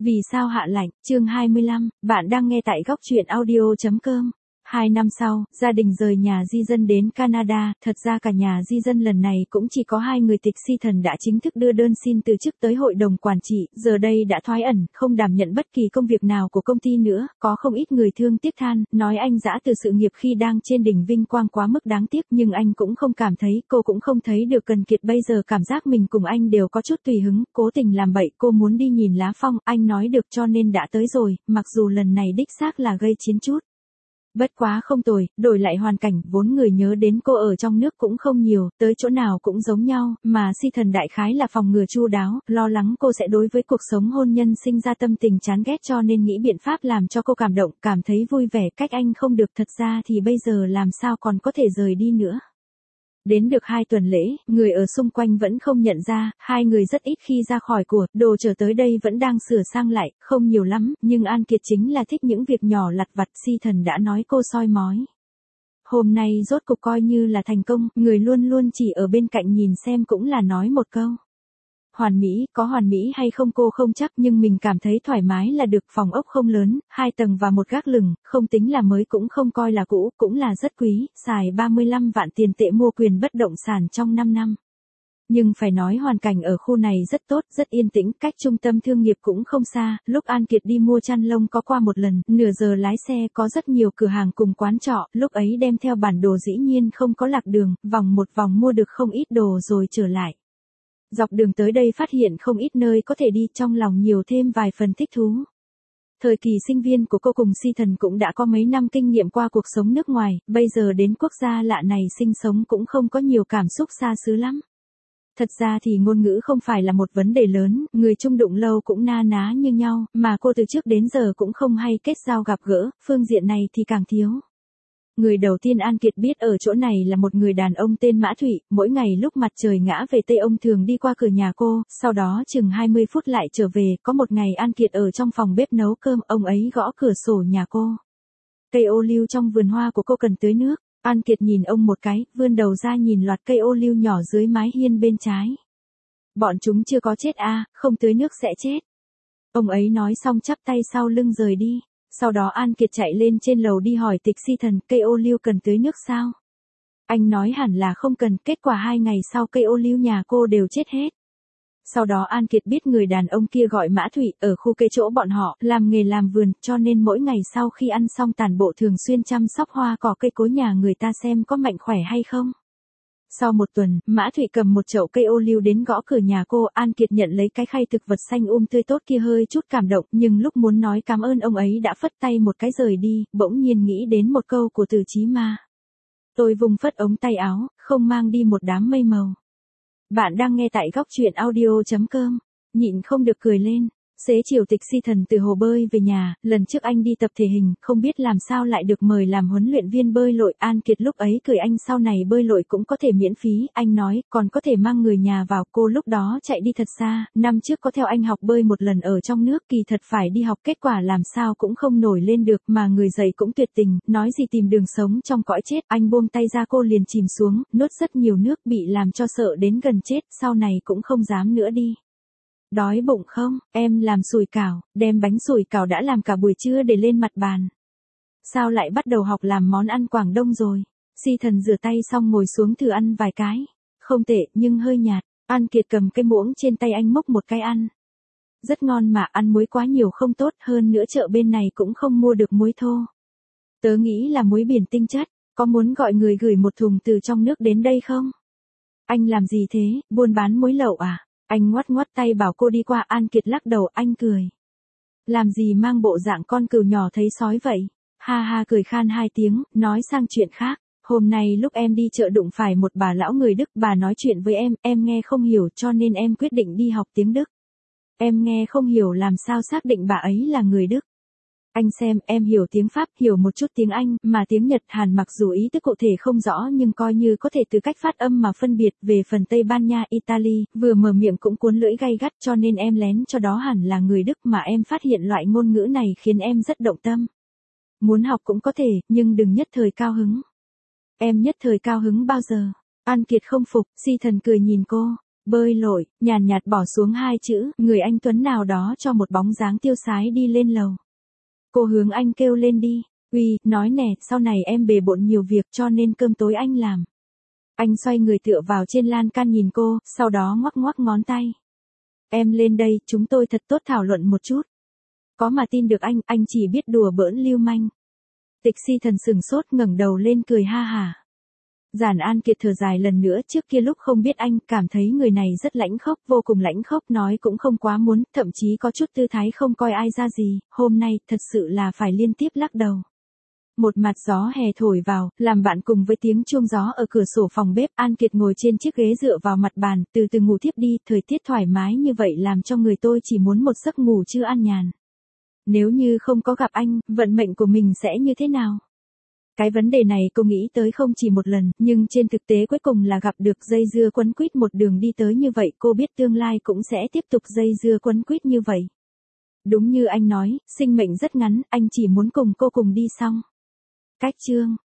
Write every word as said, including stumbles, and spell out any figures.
Vì sao hạ lạnh, chương hai mươi lăm, bạn đang nghe tại góc truyện audio chấm com. Hai năm sau, gia đình rời nhà di dân đến Canada, thật ra cả nhà di dân lần này cũng chỉ có hai người. Tịch Si Thần đã chính thức đưa đơn xin từ chức tới hội đồng quản trị, giờ đây đã thoái ẩn, không đảm nhận bất kỳ công việc nào của công ty nữa, có không ít người thương tiếc than, nói anh giã từ sự nghiệp khi đang trên đỉnh vinh quang quá mức đáng tiếc, nhưng anh cũng không cảm thấy, cô cũng không thấy được cần kiệt bây giờ cảm giác mình cùng anh đều có chút tùy hứng, cố tình làm bậy, cô muốn đi nhìn lá phong, anh nói được cho nên đã tới rồi, mặc dù lần này đích xác là gây chiến chút. Bất quá không tồi, đổi lại hoàn cảnh, vốn người nhớ đến cô ở trong nước cũng không nhiều, tới chỗ nào cũng giống nhau, mà Si Thần đại khái là phòng ngừa chu đáo, lo lắng cô sẽ đối với cuộc sống hôn nhân sinh ra tâm tình chán ghét cho nên nghĩ biện pháp làm cho cô cảm động, cảm thấy vui vẻ. Cách anh không được, thật ra thì bây giờ làm sao còn có thể rời đi nữa. Đến được hai tuần lễ, người ở xung quanh vẫn không nhận ra, hai người rất ít khi ra khỏi của, đồ trở tới đây vẫn đang sửa sang lại, không nhiều lắm, nhưng An Kiệt chính là thích những việc nhỏ lặt vặt. Si Thần đã nói cô soi mói. Hôm nay rốt cục coi như là thành công, người luôn luôn chỉ ở bên cạnh nhìn xem cũng là nói một câu. Hoàn mỹ, có hoàn mỹ hay không cô không chắc, nhưng mình cảm thấy thoải mái là được. Phòng ốc không lớn, hai tầng và một gác lửng, không tính là mới cũng không coi là cũ, cũng là rất quý, xài ba mươi lăm vạn tiền tệ mua quyền bất động sản trong năm năm. Nhưng phải nói hoàn cảnh ở khu này rất tốt, rất yên tĩnh, cách trung tâm thương nghiệp cũng không xa, lúc An Kiệt đi mua chăn lông có qua một lần, nửa giờ lái xe có rất nhiều cửa hàng cùng quán trọ, lúc ấy đem theo bản đồ dĩ nhiên không có lạc đường, vòng một vòng mua được không ít đồ rồi trở lại. Dọc đường tới đây phát hiện không ít nơi có thể đi, trong lòng nhiều thêm vài phần thích thú. Thời kỳ sinh viên của cô cùng Si Thần cũng đã có mấy năm kinh nghiệm qua cuộc sống nước ngoài, bây giờ đến quốc gia lạ này sinh sống cũng không có nhiều cảm xúc xa xứ lắm. Thật ra thì ngôn ngữ không phải là một vấn đề lớn, người chung đụng lâu cũng na ná như nhau, mà cô từ trước đến giờ cũng không hay kết giao gặp gỡ, phương diện này thì càng thiếu. Người đầu tiên An Kiệt biết ở chỗ này là một người đàn ông tên Mã Thụy, mỗi ngày lúc mặt trời ngã về Tây ông thường đi qua cửa nhà cô, sau đó chừng hai mươi phút lại trở về, có một ngày An Kiệt ở trong phòng bếp nấu cơm, ông ấy gõ cửa sổ nhà cô. Cây ô liu trong vườn hoa của cô cần tưới nước, An Kiệt nhìn ông một cái, vươn đầu ra nhìn loạt cây ô liu nhỏ dưới mái hiên bên trái. Bọn chúng chưa có chết à, không tưới nước sẽ chết. Ông ấy nói xong chắp tay sau lưng rời đi. Sau đó An Kiệt chạy lên trên lầu đi hỏi Tịch Si Thần, cây ô liu cần tưới nước sao? Anh nói hẳn là không cần, kết quả hai ngày sau cây ô liu nhà cô đều chết hết. Sau đó An Kiệt biết người đàn ông kia gọi Mã Thụy, ở khu cây chỗ bọn họ, làm nghề làm vườn, cho nên mỗi ngày sau khi ăn xong tàn bộ thường xuyên chăm sóc hoa cỏ cây cối nhà người ta xem có mạnh khỏe hay không. Sau một tuần, Mã Thụy cầm một chậu cây ô liu đến gõ cửa nhà cô, An Kiệt nhận lấy cái khay thực vật xanh um tươi tốt kia hơi chút cảm động, nhưng lúc muốn nói cảm ơn ông ấy đã phất tay một cái rời đi, bỗng nhiên nghĩ đến một câu của Từ Chí Ma. Tôi vùng phất ống tay áo, không mang đi một đám mây màu. Bạn đang nghe tại góc truyện audio chấm com, nhịn không được cười lên. Xế chiều Tịch Si Thần từ hồ bơi về nhà, lần trước anh đi tập thể hình, không biết làm sao lại được mời làm huấn luyện viên bơi lội. An Kiệt lúc ấy cười anh sau này bơi lội cũng có thể miễn phí, anh nói, còn có thể mang người nhà vào. Cô lúc đó chạy đi thật xa, năm trước có theo anh học bơi một lần ở trong nước, kỳ thật phải đi học, kết quả làm sao cũng không nổi lên được, mà người dạy cũng tuyệt tình, nói gì tìm đường sống trong cõi chết. Anh buông tay ra cô liền chìm xuống, nuốt rất nhiều nước, bị làm cho sợ đến gần chết, sau này cũng không dám nữa đi. Đói bụng không, em làm sủi cảo, đem bánh sủi cảo đã làm cả buổi trưa để lên mặt bàn. Sao lại bắt đầu học làm món ăn Quảng Đông rồi? Si Thần rửa tay xong ngồi xuống thử ăn vài cái. Không tệ, nhưng hơi nhạt. An Kiệt cầm cái muỗng trên tay anh múc một cái ăn. Rất ngon mà, ăn muối quá nhiều không tốt, hơn nữa chợ bên này cũng không mua được muối thô. Tớ nghĩ là muối biển tinh chất, có muốn gọi người gửi một thùng từ trong nước đến đây không? Anh làm gì thế, buôn bán muối lậu à? Anh ngoắt ngoắt tay bảo cô đi qua. An Kiệt lắc đầu, anh cười. Làm gì mang bộ dạng con cừu nhỏ thấy sói vậy? Ha ha cười khan hai tiếng, nói sang chuyện khác. Hôm nay lúc em đi chợ đụng phải một bà lão người Đức, bà nói chuyện với em, em nghe không hiểu cho nên em quyết định đi học tiếng Đức. Em nghe không hiểu làm sao xác định bà ấy là người Đức? Anh xem, em hiểu tiếng Pháp, hiểu một chút tiếng Anh, mà tiếng Nhật Hàn mặc dù ý tức cụ thể không rõ nhưng coi như có thể từ cách phát âm mà phân biệt. Về phần Tây Ban Nha, Italy, vừa mở miệng cũng cuốn lưỡi gay gắt cho nên em lén cho đó hẳn là người Đức, mà em phát hiện loại ngôn ngữ này khiến em rất động tâm. Muốn học cũng có thể, nhưng đừng nhất thời cao hứng. Em nhất thời cao hứng bao giờ? An Kiệt không phục, Si Thần cười nhìn cô. Bơi lội, nhàn nhạt bỏ xuống hai chữ, người anh Tuấn nào đó cho một bóng dáng tiêu sái đi lên lầu. Cô hướng anh kêu lên đi. Uy, nói nè, sau này em bề bộn nhiều việc cho nên cơm tối anh làm. Anh xoay người tựa vào trên lan can nhìn cô, sau đó ngoắc ngoắc ngón tay. Em lên đây, chúng tôi thật tốt thảo luận một chút. Có mà tin được anh, anh chỉ biết đùa bỡn lưu manh. Tịch Si Thần sừng sốt ngẩng đầu lên cười ha hả. Giản An Kiệt thở dài lần nữa, trước kia lúc không biết anh, cảm thấy người này rất lãnh khốc, vô cùng lãnh khốc, nói cũng không quá muốn, thậm chí có chút tư thái không coi ai ra gì, hôm nay, thật sự là phải liên tiếp lắc đầu. Một mặt gió hè thổi vào, làm bạn cùng với tiếng chuông gió ở cửa sổ phòng bếp, An Kiệt ngồi trên chiếc ghế dựa vào mặt bàn, từ từ ngủ thiếp đi, thời tiết thoải mái như vậy làm cho người tôi chỉ muốn một giấc ngủ chưa an nhàn. Nếu như không có gặp anh, vận mệnh của mình sẽ như thế nào? Cái vấn đề này cô nghĩ tới không chỉ một lần, nhưng trên thực tế cuối cùng là gặp được, dây dưa quấn quýt một đường đi tới như vậy, cô biết tương lai cũng sẽ tiếp tục dây dưa quấn quýt như vậy. Đúng như anh nói, sinh mệnh rất ngắn, anh chỉ muốn cùng cô cùng đi xong. Cách chương